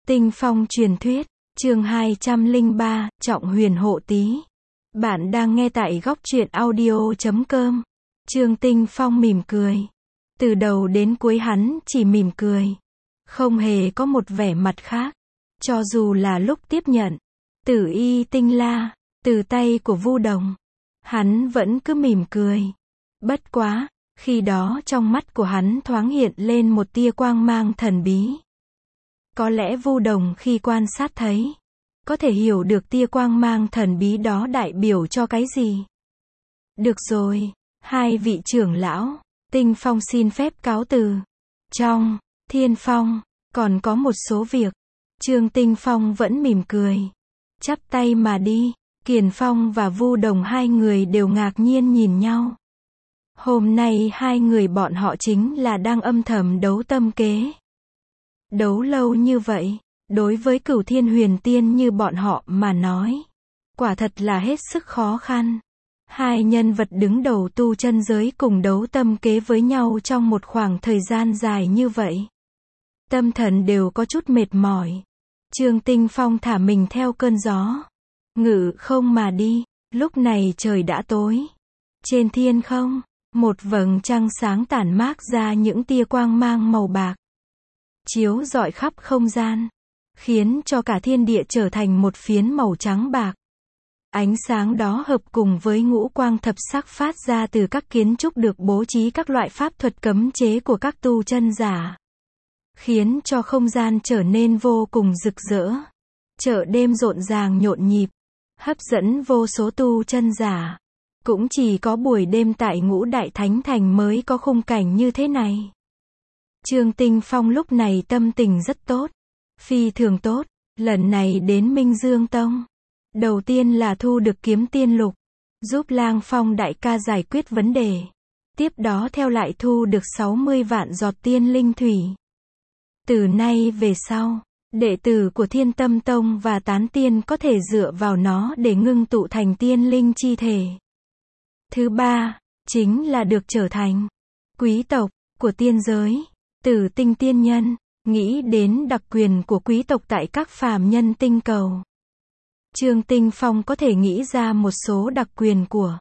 Tinh phong truyền thuyết, chương 203, Trọng huyền hộ tý. Bạn đang nghe tại góc truyện audio.com. Trương Tinh Phong mỉm cười. Từ đầu đến cuối hắn chỉ mỉm cười. Không hề có một vẻ mặt khác. Cho dù là lúc tiếp nhận Tử Y Tinh La từ tay của Vu Đồng, hắn vẫn cứ mỉm cười. Bất quá, khi đó trong mắt của hắn thoáng hiện lên một tia quang mang thần bí. Có lẽ Vu Đồng khi quan sát thấy, có thể hiểu được tia quang mang thần bí đó đại biểu cho cái gì. Được rồi, hai vị trưởng lão, Tinh Phong xin phép cáo từ. Trong Thiên Phong, còn có một số việc. Trương Tinh Phong vẫn mỉm cười, chắp tay mà đi. Kiền Phong và Vu Đồng hai người đều ngạc nhiên nhìn nhau. Hôm nay hai người bọn họ chính là đang âm thầm đấu tâm kế. Đấu lâu như vậy, đối với Cửu Thiên Huyền Tiên như bọn họ mà nói, quả thật là hết sức khó khăn. Hai nhân vật đứng đầu tu chân giới cùng đấu tâm kế với nhau trong một khoảng thời gian dài như vậy. Tâm thần đều có chút mệt mỏi. Trương Tinh Phong thả mình theo cơn gió, ngự không mà đi. Lúc này trời đã tối. Trên thiên không, một vầng trăng sáng tản mát ra những tia quang mang màu bạc, chiếu rọi khắp không gian, khiến cho cả thiên địa trở thành một phiến màu trắng bạc. Ánh sáng đó hợp cùng với ngũ quang thập sắc phát ra từ các kiến trúc được bố trí các loại pháp thuật cấm chế của các tu chân giả, khiến cho không gian trở nên vô cùng rực rỡ. Chợ đêm rộn ràng nhộn nhịp, hấp dẫn vô số tu chân giả. Cũng chỉ có buổi đêm tại Ngũ Đại Thánh Thành mới có khung cảnh như thế này. Trương Tinh Phong lúc này tâm tình rất tốt, phi thường tốt. Lần này đến Minh Dương Tông, đầu tiên là thu được kiếm tiên lục, giúp Lang Phong đại ca giải quyết vấn đề. Tiếp đó theo lại thu được 60 vạn giọt tiên linh thủy. Từ nay về sau, đệ tử của Thiên Tâm Tông và Tán Tiên có thể dựa vào nó để ngưng tụ thành tiên linh chi thể. Thứ ba, chính là được trở thành quý tộc của tiên giới. Tử Tinh tiên nhân, nghĩ đến đặc quyền của quý tộc tại các phàm nhân tinh cầu. Trương Tinh Phong có thể nghĩ ra một số đặc quyền của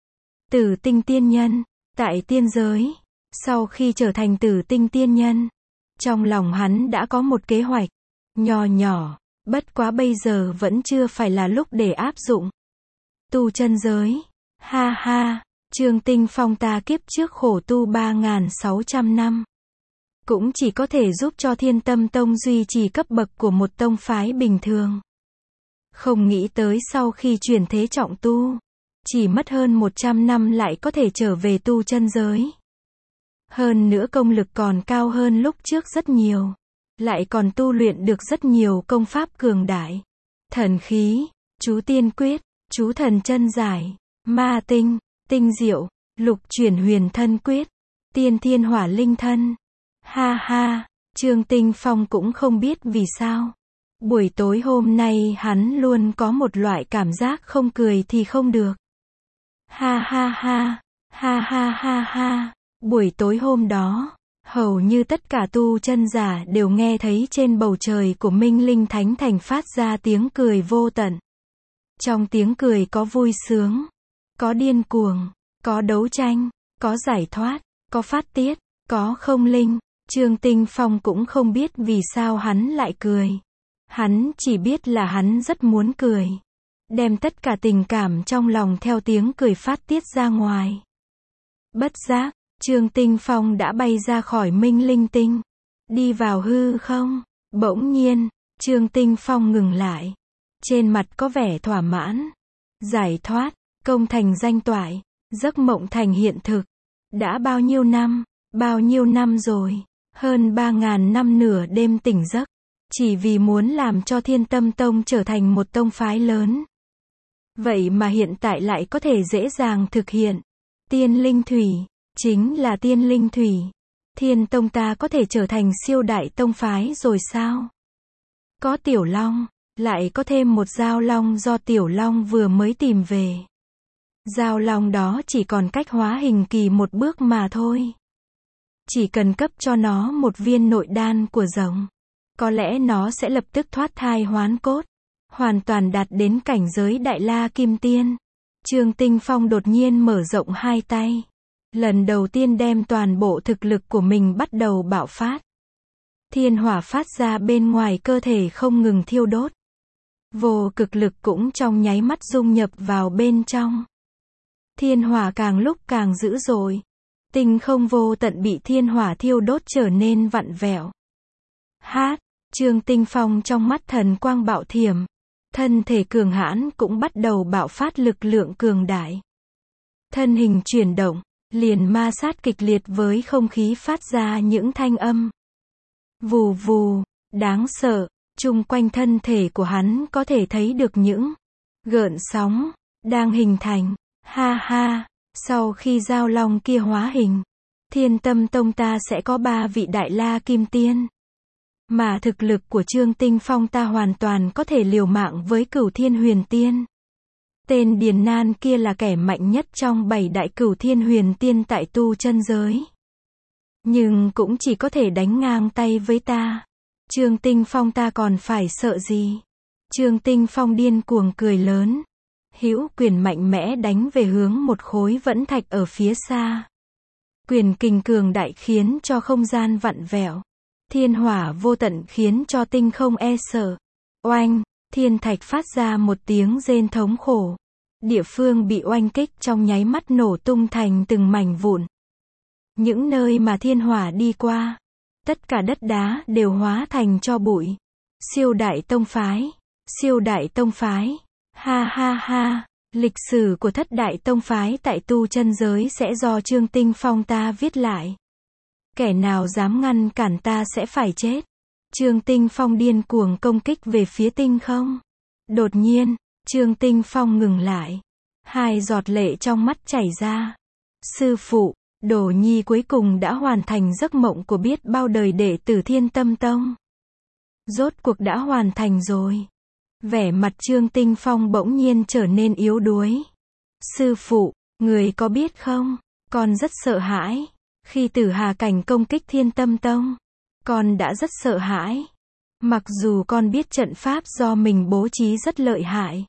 Tử Tinh tiên nhân tại tiên giới. Sau khi trở thành Tử Tinh tiên nhân, trong lòng hắn đã có một kế hoạch nho nhỏ, bất quá bây giờ vẫn chưa phải là lúc để áp dụng. Tu chân giới. Ha ha, Trương Tinh Phong ta kiếp trước khổ tu 3.600 năm. Cũng chỉ có thể giúp cho Thiên Tâm Tông duy trì cấp bậc của một tông phái bình thường. Không nghĩ tới sau khi chuyển thế trọng tu, chỉ mất hơn 100 năm lại có thể trở về tu chân giới. Hơn nữa công lực còn cao hơn lúc trước rất nhiều. Lại còn tu luyện được rất nhiều công pháp cường đại. Thần khí, chú tiên quyết, chú thần chân giải, ma tinh, tinh diệu, lục chuyển huyền thân quyết, tiên thiên hỏa linh thân. Ha ha, Trương Tinh Phong cũng không biết vì sao. Buổi tối hôm nay hắn luôn có một loại cảm giác không cười thì không được. Ha ha ha, ha ha ha ha. Buổi tối hôm đó, hầu như tất cả tu chân giả đều nghe thấy trên bầu trời của Minh Linh Thánh Thành phát ra tiếng cười vô tận. Trong tiếng cười có vui sướng, có điên cuồng, có đấu tranh, có giải thoát, có phát tiết, có không linh. Trương Tinh Phong cũng không biết vì sao hắn lại cười. Hắn chỉ biết là hắn rất muốn cười. Đem tất cả tình cảm trong lòng theo tiếng cười phát tiết ra ngoài. Bất giác, Trương Tinh Phong đã bay ra khỏi Minh Linh Tinh, đi vào hư không. Bỗng nhiên, Trương Tinh Phong ngừng lại. Trên mặt có vẻ thỏa mãn, giải thoát, công thành danh toại, giấc mộng thành hiện thực. Đã bao nhiêu năm rồi, hơn 3.000 năm nửa đêm tỉnh giấc, chỉ vì muốn làm cho Thiên Tâm Tông trở thành một tông phái lớn. Vậy mà hiện tại lại có thể dễ dàng thực hiện. Tiên linh thủy, chính là tiên linh thủy. Thiên Tông ta có thể trở thành siêu đại tông phái rồi sao? Có Tiểu Long, lại có thêm một Giao Long do Tiểu Long vừa mới tìm về. Giao Long đó chỉ còn cách hóa hình kỳ một bước mà thôi. Chỉ cần cấp cho nó một viên nội đan của rồng, có lẽ nó sẽ lập tức thoát thai hoán cốt, hoàn toàn đạt đến cảnh giới Đại La Kim Tiên. Trương Tinh Phong đột nhiên mở rộng hai tay. Lần đầu tiên đem toàn bộ thực lực của mình bắt đầu bạo phát. Thiên hỏa phát ra bên ngoài cơ thể không ngừng thiêu đốt. Vô cực lực cũng trong nháy mắt dung nhập vào bên trong. Thiên hỏa càng lúc càng dữ dội. Tinh không vô tận bị thiên hỏa thiêu đốt trở nên vặn vẹo. Trương Tinh Phong trong mắt thần quang bạo thiểm. Thân thể cường hãn cũng bắt đầu bạo phát lực lượng cường đại. Thân hình chuyển động, liền ma sát kịch liệt với không khí phát ra những thanh âm. Vù vù, đáng sợ, chung quanh thân thể của hắn có thể thấy được những gợn sóng đang hình thành. Ha ha, sau khi giao long kia hóa hình, Thiên Tâm Tông ta sẽ có 3 vị Đại La Kim Tiên. Mà thực lực của Trương Tinh Phong ta hoàn toàn có thể liều mạng với Cửu Thiên Huyền Tiên. Tên Điền Nan kia là kẻ mạnh nhất trong 7 đại Cửu Thiên Huyền Tiên tại tu chân giới. Nhưng cũng chỉ có thể đánh ngang tay với ta. Trương Tinh Phong ta còn phải sợ gì? Trương Tinh Phong điên cuồng cười lớn. Hữu quyền mạnh mẽ đánh về hướng một khối vẫn thạch ở phía xa. Quyền kình cường đại khiến cho không gian vặn vẹo. Thiên hỏa vô tận khiến cho tinh không e sợ. Oanh, thiên thạch phát ra một tiếng rên thống khổ. Địa phương bị oanh kích trong nháy mắt nổ tung thành từng mảnh vụn. Những nơi mà thiên hỏa đi qua, tất cả đất đá đều hóa thành tro bụi. Siêu đại tông phái, siêu đại tông phái. Ha ha ha, lịch sử của thất đại tông phái tại tu chân giới sẽ do Trương Tinh Phong ta viết lại. Kẻ nào dám ngăn cản ta sẽ phải chết. Trương Tinh Phong điên cuồng công kích về phía tinh không. Đột nhiên, Trương Tinh Phong ngừng lại. 2 giọt lệ trong mắt chảy ra. Sư phụ, Đồ Nhi cuối cùng đã hoàn thành giấc mộng của biết bao đời đệ tử Thiên Tâm Tông. Rốt cuộc đã hoàn thành rồi. Vẻ mặt Trương Tinh Phong bỗng nhiên trở nên yếu đuối. Sư phụ, người có biết không, con rất sợ hãi. Khi Tử Hà Cảnh công kích Thiên Tâm Tông, con đã rất sợ hãi. Mặc dù con biết trận pháp do mình bố trí rất lợi hại.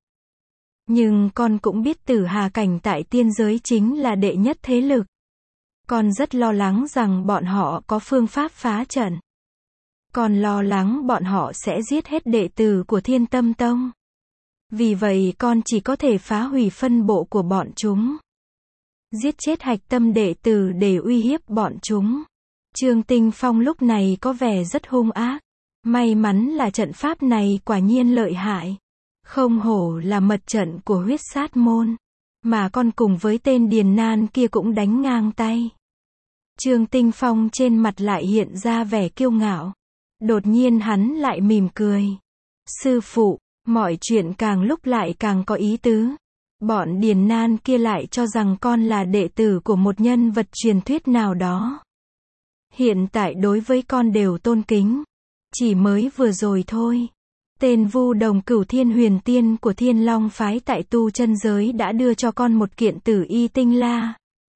Nhưng con cũng biết Tử Hà Cảnh tại tiên giới chính là đệ nhất thế lực. Con rất lo lắng rằng bọn họ có phương pháp phá trận. Con lo lắng bọn họ sẽ giết hết đệ tử của Thiên Tâm Tông. Vì vậy con chỉ có thể phá hủy phân bộ của bọn chúng. Giết chết hạch tâm đệ tử để uy hiếp bọn chúng. Trương Tinh Phong lúc này có vẻ rất hung ác. May mắn là trận pháp này quả nhiên lợi hại. Không hổ là mật trận của huyết sát môn. Mà con cùng với tên Điền Nan kia cũng đánh ngang tay. Trương Tinh Phong trên mặt lại hiện ra vẻ kiêu ngạo. Đột nhiên hắn lại mỉm cười. Sư phụ, mọi chuyện càng lúc lại càng có ý tứ. Bọn Điền Nan kia lại cho rằng con là đệ tử của một nhân vật truyền thuyết nào đó. Hiện tại đối với con đều tôn kính. Chỉ mới vừa rồi thôi. Tên Vu Đồng Cửu Thiên Huyền Tiên của Thiên Long phái tại tu chân giới đã đưa cho con một kiện Tử Y Tinh La.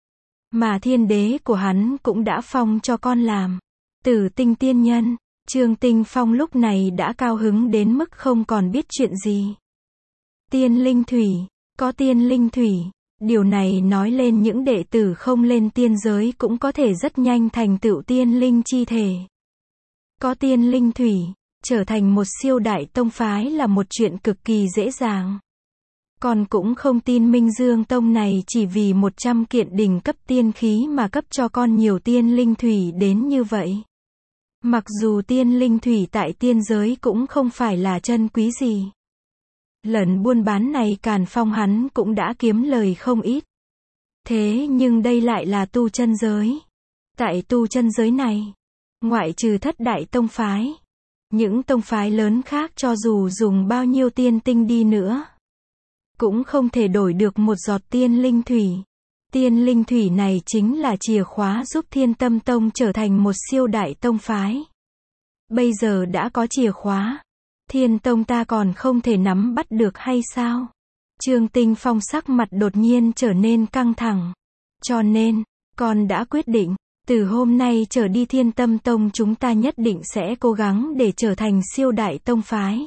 Mà thiên đế của hắn cũng đã phong cho con làm Tử Tinh Tiên Nhân. Trương Tinh Phong lúc này đã cao hứng đến mức không còn biết chuyện gì. Tiên linh thủy, có tiên linh thủy. Điều này nói lên những đệ tử không lên tiên giới cũng có thể rất nhanh thành tựu tiên linh chi thể. Có tiên linh thủy, trở thành một siêu đại tông phái là một chuyện cực kỳ dễ dàng. Con cũng không tin Minh Dương Tông này chỉ vì 100 kiện đỉnh cấp tiên khí mà cấp cho con nhiều tiên linh thủy đến như vậy. Mặc dù tiên linh thủy tại tiên giới cũng không phải là chân quý gì. Lần buôn bán này Càn Phong hắn cũng đã kiếm lời không ít. Thế nhưng đây lại là tu chân giới. Tại tu chân giới này, ngoại trừ thất đại tông phái, những tông phái lớn khác cho dù dùng bao nhiêu tiên tinh đi nữa, cũng không thể đổi được một giọt tiên linh thủy. Tiên linh thủy này chính là chìa khóa giúp Thiên Tâm Tông trở thành một siêu đại tông phái. Bây giờ đã có chìa khóa, Thiên Tông ta còn không thể nắm bắt được hay sao? Trương Tinh Phong sắc mặt đột nhiên trở nên căng thẳng. Cho nên, con đã quyết định, Từ hôm nay trở đi Thiên Tâm Tông chúng ta nhất định sẽ cố gắng để trở thành siêu đại tông phái.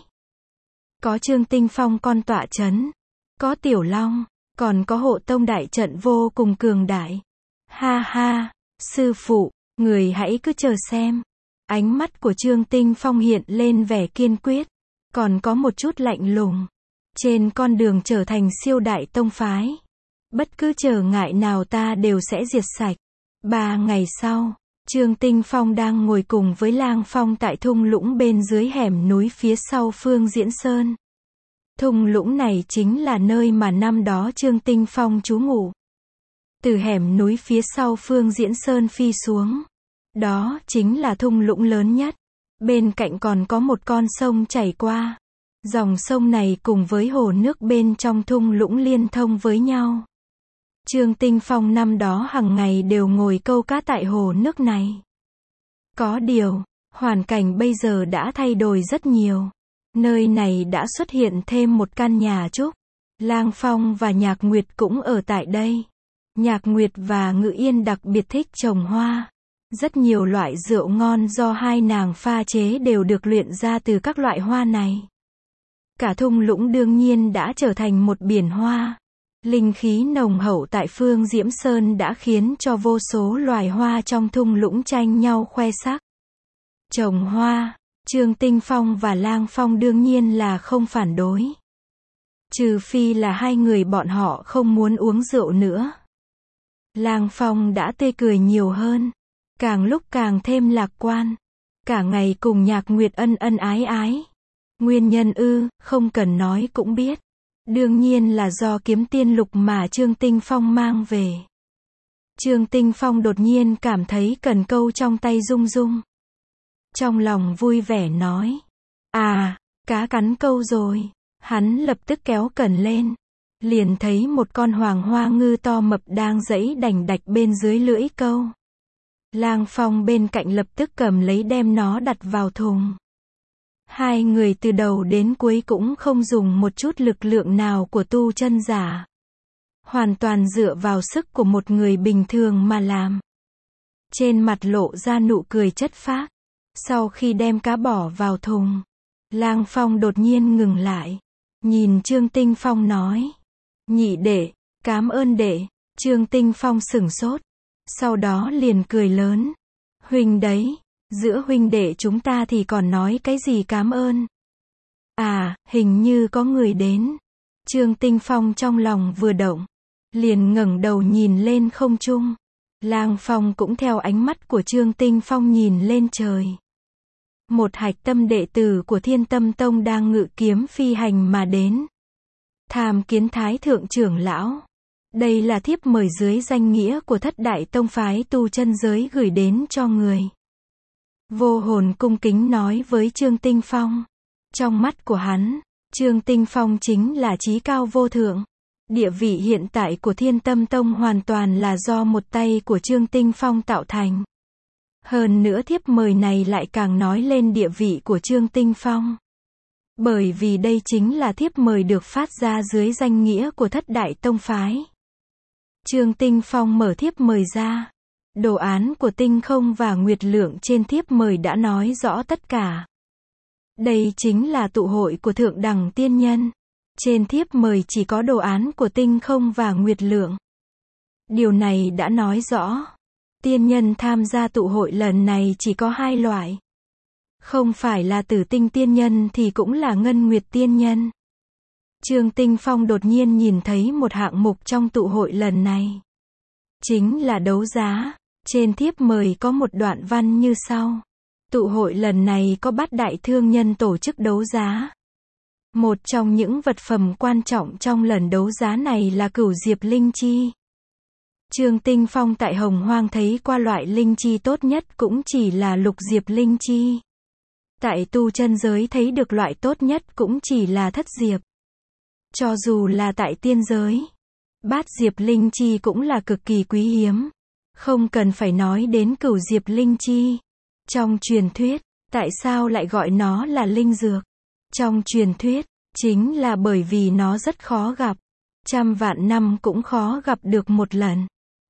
Có Trương Tinh Phong con tọa chấn, có Tiểu Long, còn có hộ tông đại trận vô cùng cường đại. Ha ha, sư phụ, người hãy cứ chờ xem. Ánh mắt của Trương Tinh Phong hiện lên vẻ kiên quyết, còn có một chút lạnh lùng. Trên con đường trở thành siêu đại tông phái, bất cứ trở ngại nào ta đều sẽ diệt sạch. 3 ngày sau, Trương Tinh Phong đang ngồi cùng với Lang Phong tại thung lũng bên dưới hẻm núi phía sau Phương Diễn Sơn. Thung lũng này chính là nơi mà năm đó Trương Tinh Phong trú ngụ. Từ hẻm núi phía sau Phương Diễn Sơn phi xuống, đó chính là thung lũng lớn nhất. Bên cạnh còn có một con sông chảy qua. Dòng sông này cùng với hồ nước bên trong thung lũng liên thông với nhau. Trương Tinh Phong năm đó hàng ngày đều ngồi câu cá tại hồ nước này. Có điều, hoàn cảnh bây giờ đã thay đổi rất nhiều. Nơi này đã xuất hiện thêm một căn nhà trúc. Lang Phong và Nhạc Nguyệt cũng ở tại đây. Nhạc Nguyệt và Ngự Yên đặc biệt thích trồng hoa. Rất nhiều loại rượu ngon do hai nàng pha chế đều được luyện ra từ các loại hoa này. Cả thung lũng đương nhiên đã trở thành một biển hoa. Linh khí nồng hậu tại Phương Diễm Sơn đã khiến cho vô số loài hoa trong thung lũng tranh nhau khoe sắc. Trồng hoa, Trương Tinh Phong và Lang Phong đương nhiên là không phản đối. Trừ phi là hai người bọn họ không muốn uống rượu nữa. Lang Phong đã tươi cười nhiều hơn, càng lúc càng thêm lạc quan. Cả ngày cùng Nhạc Nguyệt ân ân ái ái. Nguyên nhân không cần nói cũng biết. Đương nhiên là do kiếm tiên lục mà Trương Tinh Phong mang về. Trương Tinh Phong đột nhiên cảm thấy cần câu trong tay rung rung. Trong lòng vui vẻ nói. À, cá cắn câu rồi. Hắn lập tức kéo cần lên. Liền thấy một con hoàng hoa ngư to mập đang giãy đành đạch bên dưới lưỡi câu. Lang Phong bên cạnh lập tức cầm lấy đem nó đặt vào thùng. Hai người từ đầu đến cuối cũng không dùng một chút lực lượng nào của tu chân giả. Hoàn toàn dựa vào sức của một người bình thường mà làm. Trên mặt lộ ra nụ cười chất phác. Sau khi đem cá bỏ vào thùng, Lang Phong đột nhiên ngừng lại. Nhìn Trương Tinh Phong nói. Nhị đệ, cám ơn đệ. Trương Tinh Phong sửng sốt. Sau đó liền cười lớn. Huynh đấy. Giữa huynh đệ chúng ta thì còn nói cái gì cám ơn. À, hình như có người đến. Trương Tinh Phong trong lòng vừa động, liền ngẩng đầu nhìn lên không trung. Lang Phong cũng theo ánh mắt của Trương Tinh Phong nhìn lên trời. Một hạch tâm đệ tử của Thiên Tâm Tông đang ngự kiếm phi hành mà đến. Tham kiến Thái thượng trưởng lão. Đây là thiếp mời dưới danh nghĩa của Thất Đại Tông phái tu chân giới gửi đến cho người. Vô Hồn cung kính nói với Trương Tinh Phong. Trong mắt của hắn, Trương Tinh Phong chính là chí cao vô thượng. Địa vị hiện tại của Thiên Tâm Tông hoàn toàn là do một tay của Trương Tinh Phong tạo thành. Hơn nữa thiếp mời này lại càng nói lên địa vị của Trương Tinh Phong. Bởi vì đây chính là thiếp mời được phát ra dưới danh nghĩa của Thất Đại Tông phái. Trương Tinh Phong mở thiếp mời ra. Đồ án của Tinh Không và Nguyệt Lượng trên thiếp mời đã nói rõ tất cả. Đây chính là tụ hội của Thượng Đẳng Tiên Nhân. Trên thiếp mời chỉ có đồ án của Tinh Không và Nguyệt Lượng. Điều này đã nói rõ. Tiên nhân tham gia tụ hội lần này chỉ có hai loại. Không phải là Tử Tinh Tiên Nhân thì cũng là Ngân Nguyệt Tiên Nhân. Trương Tinh Phong đột nhiên nhìn thấy một hạng mục trong tụ hội lần này. Chính là đấu giá. Trên thiếp mời có một đoạn văn như sau. Tụ hội lần này có Bát đại thương nhân tổ chức đấu giá. Một trong những vật phẩm quan trọng trong lần đấu giá này là Cửu Diệp Linh Chi. Trương Tinh Phong tại Hồng Hoang thấy qua loại linh chi tốt nhất cũng chỉ là Lục Diệp Linh Chi. Tại tu chân giới thấy được loại tốt nhất cũng chỉ là Thất Diệp. Cho dù là tại tiên giới, Bát Diệp Linh Chi cũng là cực kỳ quý hiếm. Không cần phải nói đến Cửu Diệp Linh Chi. Trong truyền thuyết, tại sao lại gọi nó là linh dược? Trong truyền thuyết, chính là bởi vì nó rất khó gặp. 100 vạn năm cũng khó gặp được một lần.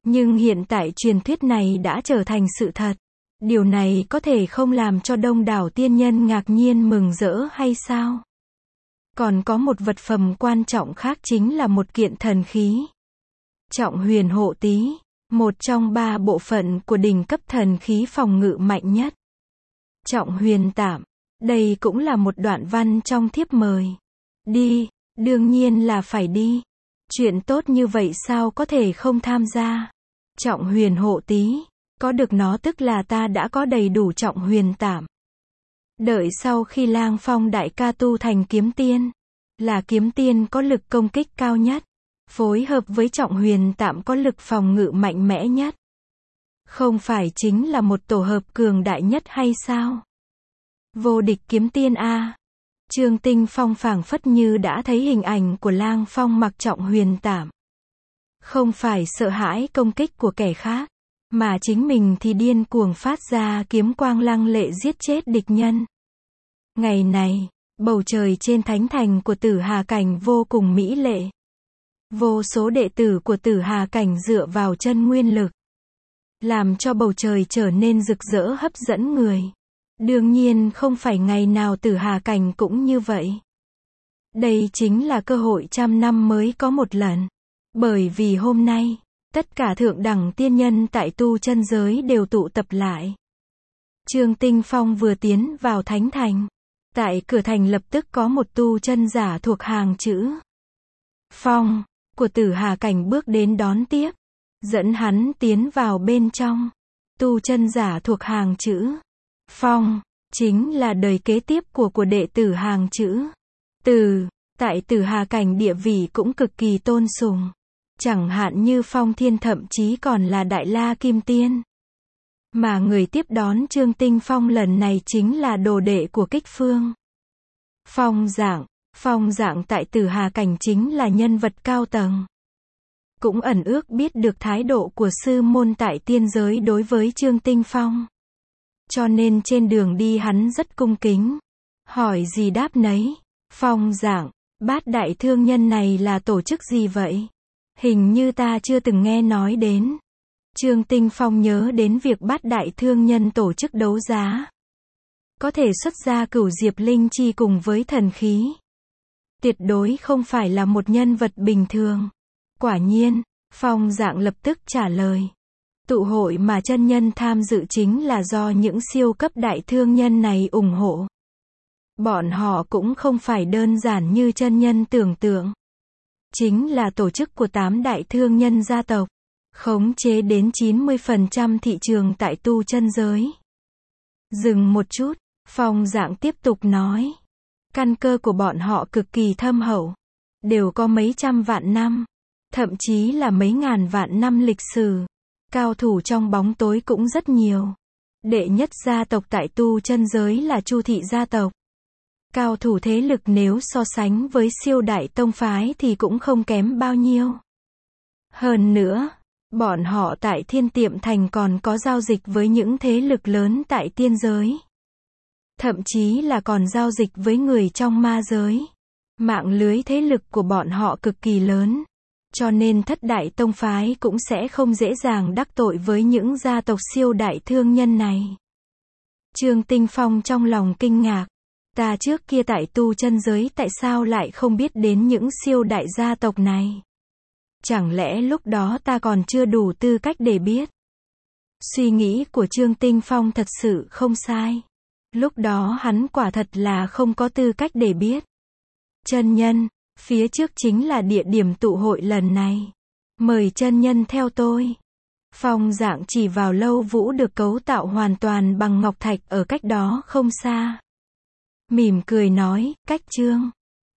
Nhưng hiện tại truyền thuyết này đã trở thành sự thật. Điều này có thể không làm cho đông đảo tiên nhân ngạc nhiên mừng rỡ hay sao? Còn có một vật phẩm quan trọng khác chính là một kiện thần khí. Trọng huyền hộ tý, một trong 3 bộ phận của đỉnh cấp thần khí phòng ngự mạnh nhất. Trọng huyền tạm, đây cũng là một đoạn văn trong thiếp mời. Đi, đương nhiên là phải đi. Chuyện tốt như vậy sao có thể không tham gia? Trọng huyền hộ tý, có được nó tức là ta đã có đầy đủ trọng huyền tạm. Đợi sau khi Lang Phong đại ca tu thành kiếm tiên, là kiếm tiên có lực công kích cao nhất, phối hợp với trọng huyền tạm có lực phòng ngự mạnh mẽ nhất. Không phải chính là một tổ hợp cường đại nhất hay sao? Vô địch kiếm tiên a. Trương Tinh Phong phảng phất như đã thấy hình ảnh của Lang Phong mặc trọng huyền tạm. Không phải sợ hãi công kích của kẻ khác, mà chính mình thì điên cuồng phát ra kiếm quang lăng lệ giết chết địch nhân. Ngày này, bầu trời trên thánh thành của Tử Hà Cảnh vô cùng mỹ lệ. Vô số đệ tử của Tử Hà Cảnh dựa vào chân nguyên lực, làm cho bầu trời trở nên rực rỡ hấp dẫn người. Đương nhiên không phải ngày nào Tử Hà Cảnh cũng như vậy. Đây chính là cơ hội 100 năm mới có một lần. Bởi vì hôm nay, tất cả thượng đẳng tiên nhân tại tu chân giới đều tụ tập lại. Trương Tinh Phong vừa tiến vào thánh thành. Tại cửa thành lập tức có một tu chân giả thuộc hàng chữ Phong của Tử Hà Cảnh bước đến đón tiếp, dẫn hắn tiến vào bên trong. Tu chân giả thuộc hàng chữ Phong chính là đời kế tiếp của đệ tử hàng chữ Từ. Tại Tử Hà Cảnh địa vị cũng cực kỳ tôn sùng. Chẳng hạn như Phong Thiên thậm chí còn là Đại La Kim Tiên. Mà người tiếp đón Trương Tinh Phong lần này chính là đồ đệ của Kích Phương. Phong Dạng tại Tử Hà Cảnh chính là nhân vật cao tầng. Cũng ẩn ước biết được thái độ của sư môn tại tiên giới đối với Trương Tinh Phong. Cho nên trên đường đi hắn rất cung kính. Hỏi gì đáp nấy. Phong Dạng, Bát Đại Thương Nhân này là tổ chức gì vậy? Hình như ta chưa từng nghe nói đến. Trương Tinh Phong nhớ đến việc Bát Đại Thương Nhân tổ chức đấu giá. Có thể xuất ra Cửu Diệp Linh Chi cùng với thần khí. Tuyệt đối không phải là một nhân vật bình thường. Quả nhiên, Phong Dạng lập tức trả lời. Tụ hội mà chân nhân tham dự chính là do những siêu cấp đại thương nhân này ủng hộ. Bọn họ cũng không phải đơn giản như chân nhân tưởng tượng. Chính là tổ chức của 8 đại thương nhân gia tộc, khống chế đến 90% thị trường tại tu chân giới. Dừng một chút, Phong Dạng tiếp tục nói. Căn cơ của bọn họ cực kỳ thâm hậu, đều có mấy trăm vạn năm, thậm chí là mấy ngàn vạn năm lịch sử. Cao thủ trong bóng tối cũng rất nhiều. Đệ nhất gia tộc tại tu chân giới là Chu Thị gia tộc. Cao thủ thế lực nếu so sánh với siêu đại tông phái thì cũng không kém bao nhiêu. Hơn nữa, bọn họ tại Thiên Tiệm Thành còn có giao dịch với những thế lực lớn tại tiên giới. Thậm chí là còn giao dịch với người trong ma giới. Mạng lưới thế lực của bọn họ cực kỳ lớn. Cho nên thất đại tông phái cũng sẽ không dễ dàng đắc tội với những gia tộc siêu đại thương nhân này. Trương Tinh Phong trong lòng kinh ngạc. Ta trước kia tại tu chân giới tại sao lại không biết đến những siêu đại gia tộc này? Chẳng lẽ lúc đó ta còn chưa đủ tư cách để biết? Suy nghĩ của Trương Tinh Phong thật sự không sai. Lúc đó hắn quả thật là không có tư cách để biết. Chân nhân, phía trước chính là địa điểm tụ hội lần này. Mời chân nhân theo tôi. Phong Dạng chỉ vào lâu vũ được cấu tạo hoàn toàn bằng ngọc thạch ở cách đó không xa. Mỉm cười nói, cách Trương